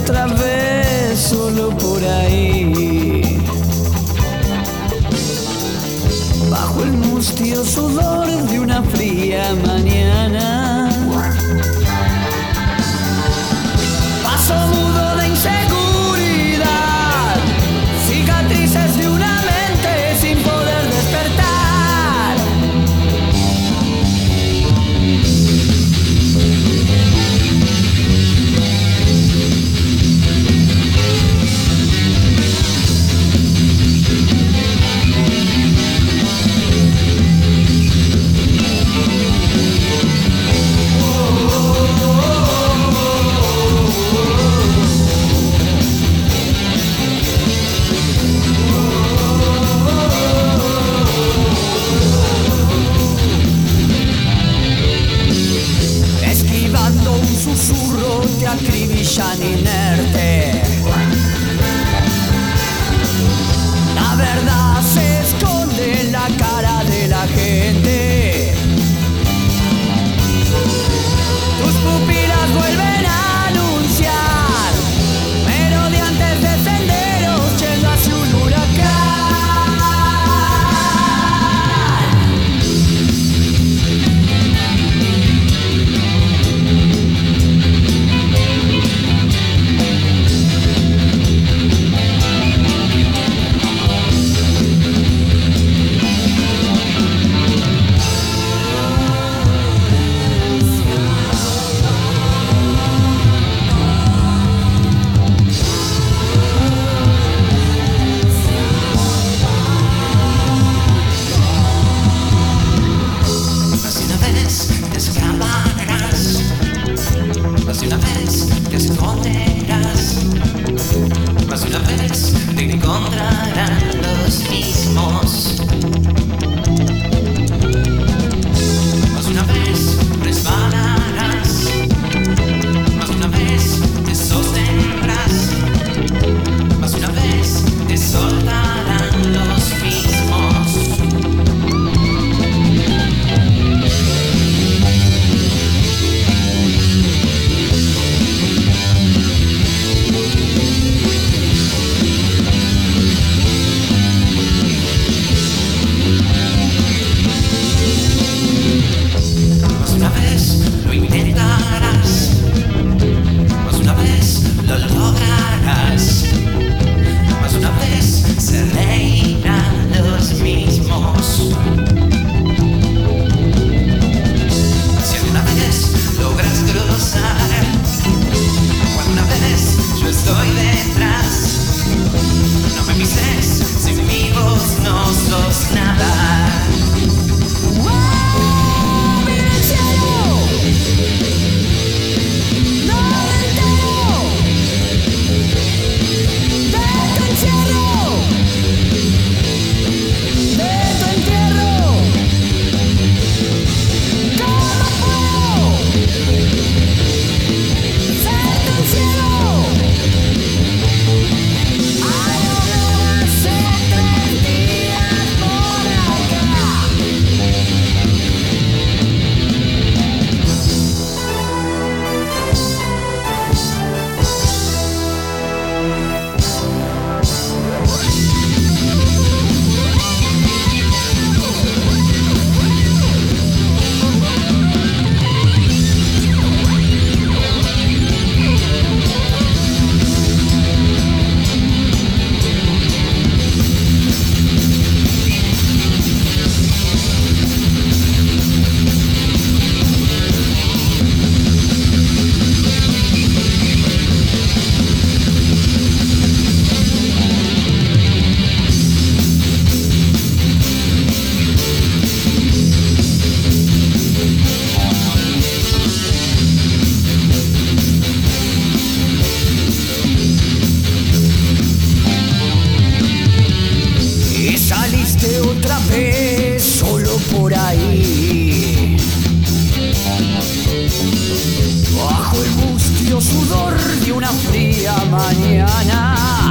otra vez solo por ahí, bajo el mustio sudor de una fría mañana. Paso mudo de inseguridad, cicatrices de una mente sin poder despertar. Susurro te acribillan inerte. La verdad se esconde en la cara de la gente. Tus pupilas vuelven a anunciar merodeantes de senderos yendo hacia un huracán. Otra vez solo por ahí, bajo el mustio sudor de una fría mañana.